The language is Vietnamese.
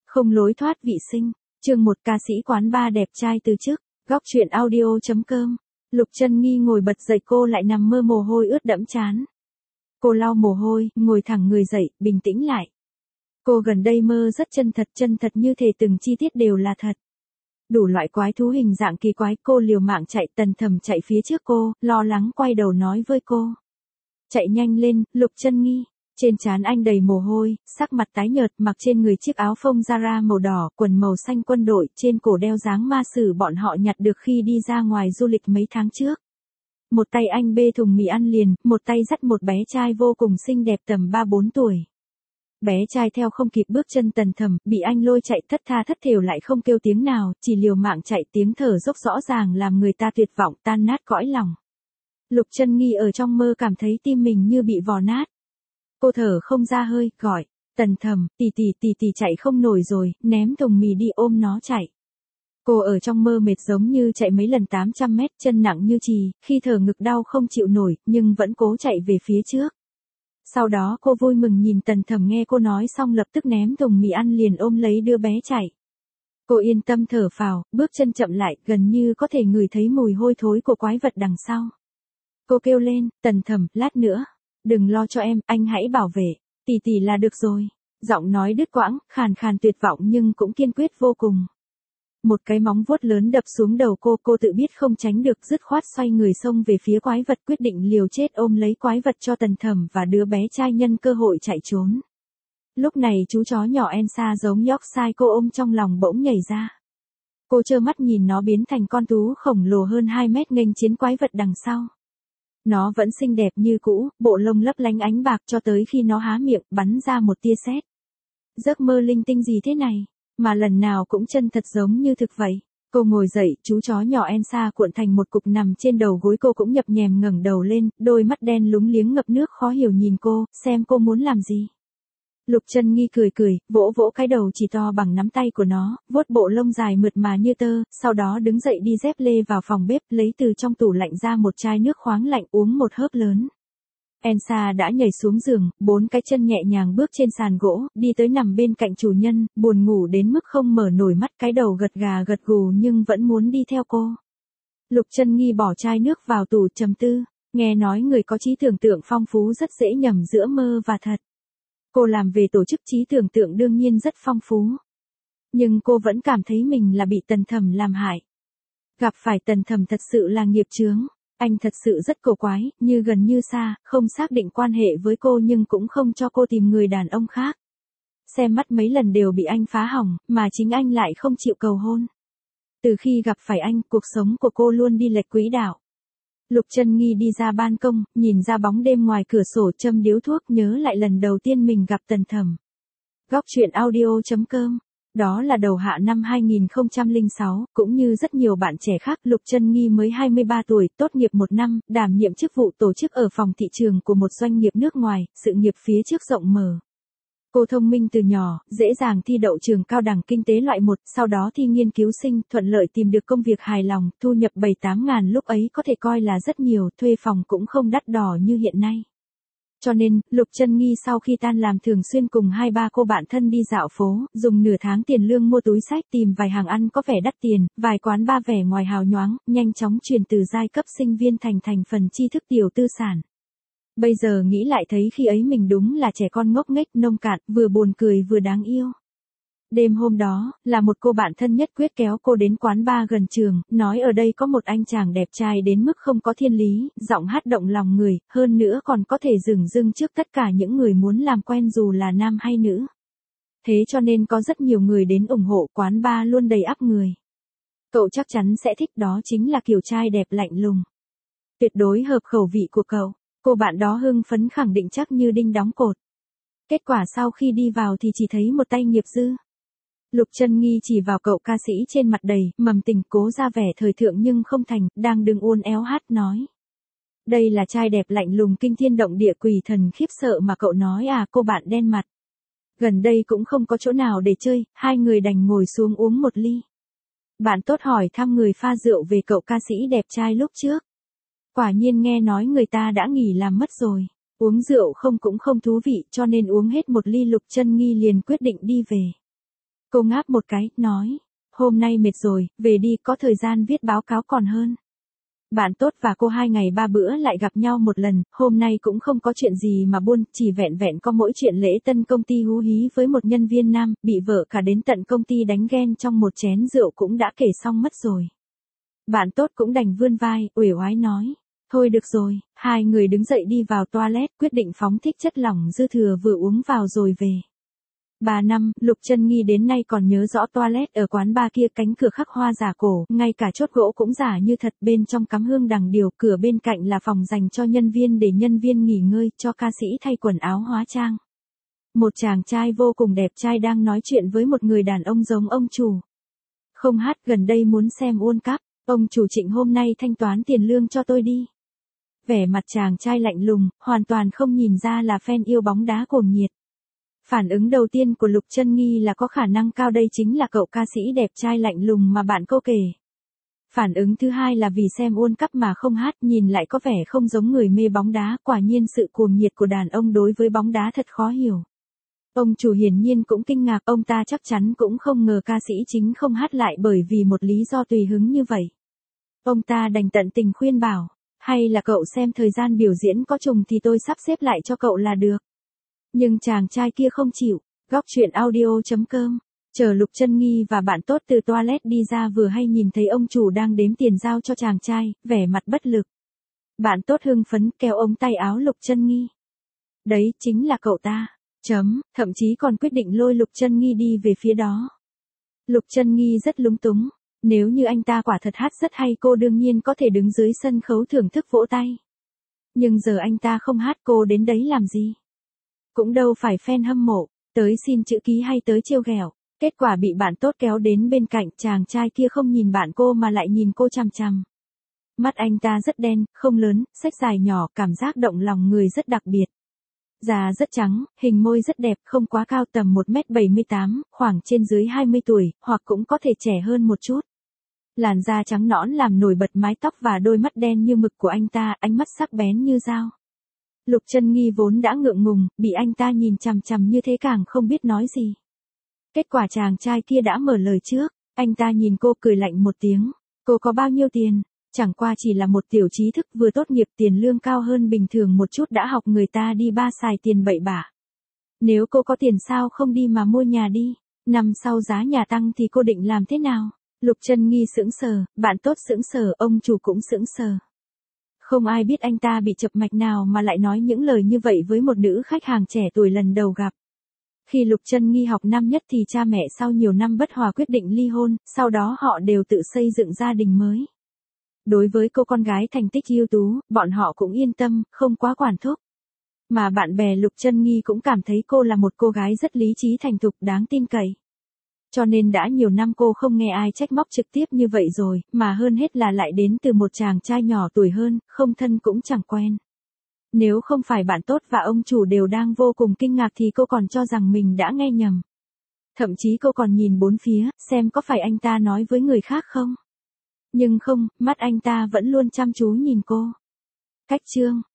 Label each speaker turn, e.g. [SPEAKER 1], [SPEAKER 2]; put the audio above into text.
[SPEAKER 1] Không lối thoát vị sinh, chương 1 ca sĩ quán bar đẹp trai từ chức, góc truyện audio.com. Lục Chân Nghi ngồi bật dậy, cô lại nằm mơ, mồ hôi ướt đẫm trán. Cô lau mồ hôi, ngồi thẳng người dậy, bình tĩnh lại. Cô gần đây mơ rất chân thật như thể từng chi tiết đều là thật. Đủ loại quái thú hình dạng kỳ quái, cô liều mạng chạy, Tần Thầm chạy phía trước cô, lo lắng quay đầu nói với cô. Chạy nhanh lên, Lục Chân Nghi. Trên trán anh đầy mồ hôi, sắc mặt tái nhợt, mặc trên người chiếc áo phông Zara màu đỏ, quần màu xanh quân đội, trên cổ đeo dáng ma sử bọn họ nhặt được khi đi ra ngoài du lịch mấy tháng trước. Một tay anh bê thùng mì ăn liền, một tay dắt một bé trai vô cùng xinh đẹp tầm 3-4 tuổi. Bé trai theo không kịp bước chân Tần Thầm, bị anh lôi chạy thất tha thất thểu lại không kêu tiếng nào, chỉ liều mạng chạy, tiếng thở dốc rõ ràng làm người ta tuyệt vọng, tan nát cõi lòng. Lục Chân Nghi ở trong mơ cảm thấy tim mình như bị vò nát. Cô thở không ra hơi, gọi, Tần Thầm, tỷ chạy không nổi rồi, ném thùng mì đi, ôm nó chạy. Cô ở trong mơ mệt giống như chạy mấy lần 800 mét, chân nặng như chì, khi thở ngực đau không chịu nổi, nhưng vẫn cố chạy về phía trước. Sau đó cô vui mừng nhìn Tần Thầm, nghe cô nói xong lập tức ném thùng mì ăn liền ôm lấy đưa bé chạy. Cô yên tâm thở phào, bước chân chậm lại, gần như có thể ngửi thấy mùi hôi thối của quái vật đằng sau. Cô kêu lên, Tần Thầm, lát nữa. Đừng lo cho em, anh hãy bảo vệ, tỷ là được rồi. Giọng nói đứt quãng, khàn khàn tuyệt vọng nhưng cũng kiên quyết vô cùng. Một cái móng vuốt lớn đập xuống đầu cô tự biết không tránh được, dứt khoát xoay người xông về phía quái vật, quyết định liều chết ôm lấy quái vật cho Tần Thầm và đứa bé trai nhân cơ hội chạy trốn. Lúc này chú chó nhỏ Elsa giống Yorkshire cô ôm trong lòng bỗng nhảy ra. Cô trơ mắt nhìn nó biến thành con thú khổng lồ hơn 2 mét nghênh chiến quái vật đằng sau. Nó vẫn xinh đẹp như cũ, bộ lông lấp lánh ánh bạc cho tới khi nó há miệng, bắn ra một tia sét. Giấc mơ linh tinh gì thế này, mà lần nào cũng chân thật giống như thực vậy. Cô ngồi dậy, chú chó nhỏ Elsa cuộn thành một cục nằm trên đầu gối, cô cũng nhập nhèm ngẩng đầu lên, đôi mắt đen lúng liếng ngập nước khó hiểu nhìn cô, xem cô muốn làm gì. Lục Chân Nghi cười, vỗ vỗ cái đầu chỉ to bằng nắm tay của nó, vuốt bộ lông dài mượt mà như tơ, sau đó đứng dậy đi dép lê vào phòng bếp, lấy từ trong tủ lạnh ra một chai nước khoáng lạnh, uống một hớp lớn. Elsa đã nhảy xuống giường, 4 cái chân nhẹ nhàng bước trên sàn gỗ, đi tới nằm bên cạnh chủ nhân, buồn ngủ đến mức không mở nổi mắt, cái đầu gật gà gật gù nhưng vẫn muốn đi theo cô. Lục Chân Nghi bỏ chai nước vào tủ trầm tư, nghe nói người có trí tưởng tượng phong phú rất dễ nhầm giữa mơ và thật. Cô làm về tổ chức, trí tưởng tượng đương nhiên rất phong phú. Nhưng cô vẫn cảm thấy mình là bị Tần Thầm làm hại. Gặp phải Tần Thầm thật sự là nghiệp chướng. Anh thật sự rất cổ quái, như gần như xa, không xác định quan hệ với cô nhưng cũng không cho cô tìm người đàn ông khác. Xem mắt mấy lần đều bị anh phá hỏng, mà chính anh lại không chịu cầu hôn. Từ khi gặp phải anh, cuộc sống của cô luôn đi lệch quỹ đạo. Lục Chân Nghi đi ra ban công, nhìn ra bóng đêm ngoài cửa sổ, châm điếu thuốc, nhớ lại lần đầu tiên mình gặp Tần Thầm. Góc truyện audio.com. Đó là đầu hạ năm 2006, cũng như rất nhiều bạn trẻ khác, Lục Chân Nghi mới 23 tuổi, tốt nghiệp 1 năm, đảm nhiệm chức vụ tổ chức ở phòng thị trường của một doanh nghiệp nước ngoài, sự nghiệp phía trước rộng mở. Cô thông minh từ nhỏ, dễ dàng thi đậu trường cao đẳng kinh tế loại 1, sau đó thi nghiên cứu sinh, thuận lợi tìm được công việc hài lòng, thu nhập 7-8 ngàn lúc ấy có thể coi là rất nhiều, thuê phòng cũng không đắt đỏ như hiện nay. Cho nên, Lục Chân Nghi sau khi tan làm thường xuyên cùng 2-3 cô bạn thân đi dạo phố, dùng nửa tháng tiền lương mua túi xách, tìm vài hàng ăn có vẻ đắt tiền, vài quán bar vẻ ngoài hào nhoáng, nhanh chóng chuyển từ giai cấp sinh viên thành phần tri thức tiểu tư sản. Bây giờ nghĩ lại thấy khi ấy mình đúng là trẻ con ngốc nghếch nông cạn, vừa buồn cười vừa đáng yêu. Đêm hôm đó, là một cô bạn thân nhất quyết kéo cô đến quán bar gần trường, nói ở đây có một anh chàng đẹp trai đến mức không có thiên lý, giọng hát động lòng người, hơn nữa còn có thể dửng dưng trước tất cả những người muốn làm quen dù là nam hay nữ. Thế cho nên có rất nhiều người đến ủng hộ, quán bar luôn đầy ắp người. Cậu chắc chắn sẽ thích, đó chính là kiểu trai đẹp lạnh lùng. Tuyệt đối hợp khẩu vị của cậu. Cô bạn đó hưng phấn khẳng định chắc như đinh đóng cột. Kết quả sau khi đi vào thì chỉ thấy một tay nghiệp dư. Lục Chân Nghi chỉ vào cậu ca sĩ trên mặt đầy mầm tình, cố ra vẻ thời thượng nhưng không thành, đang đứng uốn éo hát nói. Đây là trai đẹp lạnh lùng kinh thiên động địa quỷ thần khiếp sợ mà cậu nói à? Cô bạn đen mặt. Gần đây cũng không có chỗ nào để chơi, hai người đành ngồi xuống uống một ly. Bạn tốt hỏi thăm người pha rượu về cậu ca sĩ đẹp trai lúc trước. Quả nhiên nghe nói người ta đã nghỉ làm mất rồi. Uống rượu không cũng không thú vị cho nên uống hết một ly. Lục Chân Nghi liền quyết định đi về. Cô ngáp một cái, nói. Hôm nay mệt rồi, về đi, có thời gian viết báo cáo còn hơn. Bạn tốt và cô 2 ngày 3 bữa lại gặp nhau một lần, hôm nay cũng không có chuyện gì mà buồn, chỉ vẹn vẹn có mỗi chuyện lễ tân công ty hú hí với một nhân viên nam, bị vợ cả đến tận công ty đánh ghen trong một chén rượu cũng đã kể xong mất rồi. Bạn tốt cũng đành vươn vai, uể oái nói. Thôi được rồi, hai người đứng dậy đi vào toilet, quyết định phóng thích chất lỏng dư thừa vừa uống vào rồi về. 3 năm, Lục Chân Nghi đến nay còn nhớ rõ toilet ở quán bar kia, cánh cửa khắc hoa giả cổ, ngay cả chốt gỗ cũng giả như thật, bên trong cắm hương đằng điều, cửa bên cạnh là phòng dành cho nhân viên để nhân viên nghỉ ngơi, cho ca sĩ thay quần áo hóa trang. Một chàng trai vô cùng đẹp trai đang nói chuyện với một người đàn ông giống ông chủ. Không hát, gần đây muốn xem World Cup, ông chủ Trịnh hôm nay thanh toán tiền lương cho tôi đi. Vẻ mặt chàng trai lạnh lùng, hoàn toàn không nhìn ra là fan yêu bóng đá cuồng nhiệt. Phản ứng đầu tiên của Lục Chân Nghi là có khả năng cao đây chính là cậu ca sĩ đẹp trai lạnh lùng mà bạn cô kể. Phản ứng thứ hai là vì xem World Cup mà không hát, nhìn lại có vẻ không giống người mê bóng đá, quả nhiên sự cuồng nhiệt của đàn ông đối với bóng đá thật khó hiểu. Ông chủ hiển nhiên cũng kinh ngạc, ông ta chắc chắn cũng không ngờ ca sĩ chính không hát lại bởi vì một lý do tùy hứng như vậy. Ông ta đành tận tình khuyên bảo, hay là cậu xem thời gian biểu diễn có trùng thì tôi sắp xếp lại cho cậu là được. Nhưng chàng trai kia không chịu. Góc truyện audio.com. Chờ Lục Chân Nghi và bạn tốt từ toilet đi ra vừa hay nhìn thấy ông chủ đang đếm tiền giao cho chàng trai, vẻ mặt bất lực. Bạn tốt hưng phấn kéo ống tay áo Lục Chân Nghi. Đấy, chính là cậu ta. Thậm chí còn quyết định lôi Lục Chân Nghi đi về phía đó. Lục Chân Nghi rất lúng túng. Nếu như anh ta quả thật hát rất hay cô đương nhiên có thể đứng dưới sân khấu thưởng thức vỗ tay. Nhưng giờ anh ta không hát, cô đến đấy làm gì? Cũng đâu phải fan hâm mộ, tới xin chữ ký hay tới trêu ghẹo. Kết quả bị bạn tốt kéo đến bên cạnh, chàng trai kia không nhìn bạn cô mà lại nhìn cô chằm chằm. Mắt anh ta rất đen, không lớn, xếch dài nhỏ, cảm giác động lòng người rất đặc biệt. Da rất trắng, hình môi rất đẹp, không quá cao, tầm 1m78, khoảng trên dưới 20 tuổi, hoặc cũng có thể trẻ hơn một chút. Làn da trắng nõn làm nổi bật mái tóc và đôi mắt đen như mực của anh ta, ánh mắt sắc bén như dao. Lục Chân Nghi vốn đã ngượng ngùng, bị anh ta nhìn chằm chằm như thế càng không biết nói gì. Kết quả chàng trai kia đã mở lời trước, anh ta nhìn cô cười lạnh một tiếng. Cô có bao nhiêu tiền? Chẳng qua chỉ là một tiểu trí thức vừa tốt nghiệp, tiền lương cao hơn bình thường một chút đã học người ta đi ba xài tiền bậy bạ. Nếu cô có tiền sao không đi mà mua nhà đi, năm sau giá nhà tăng thì cô định làm thế nào? Lục Chân Nghi sững sờ, bạn tốt sững sờ, ông chủ cũng sững sờ. Không ai biết anh ta bị chập mạch nào mà lại nói những lời như vậy với một nữ khách hàng trẻ tuổi lần đầu gặp. Khi Lục Chân Nghi học năm nhất thì cha mẹ sau nhiều năm bất hòa quyết định ly hôn, sau đó họ đều tự xây dựng gia đình mới. Đối với cô con gái thành tích ưu tú, bọn họ cũng yên tâm, không quá quản thúc. Mà bạn bè Lục Chân Nghi cũng cảm thấy cô là một cô gái rất lý trí thành thục, đáng tin cậy. Cho nên đã nhiều năm cô không nghe ai trách móc trực tiếp như vậy rồi, mà hơn hết là lại đến từ một chàng trai nhỏ tuổi hơn, không thân cũng chẳng quen. Nếu không phải bạn tốt và ông chủ đều đang vô cùng kinh ngạc thì cô còn cho rằng mình đã nghe nhầm. Thậm chí cô còn nhìn bốn phía, xem có phải anh ta nói với người khác không. Nhưng không, mắt anh ta vẫn luôn chăm chú nhìn cô. Cách chương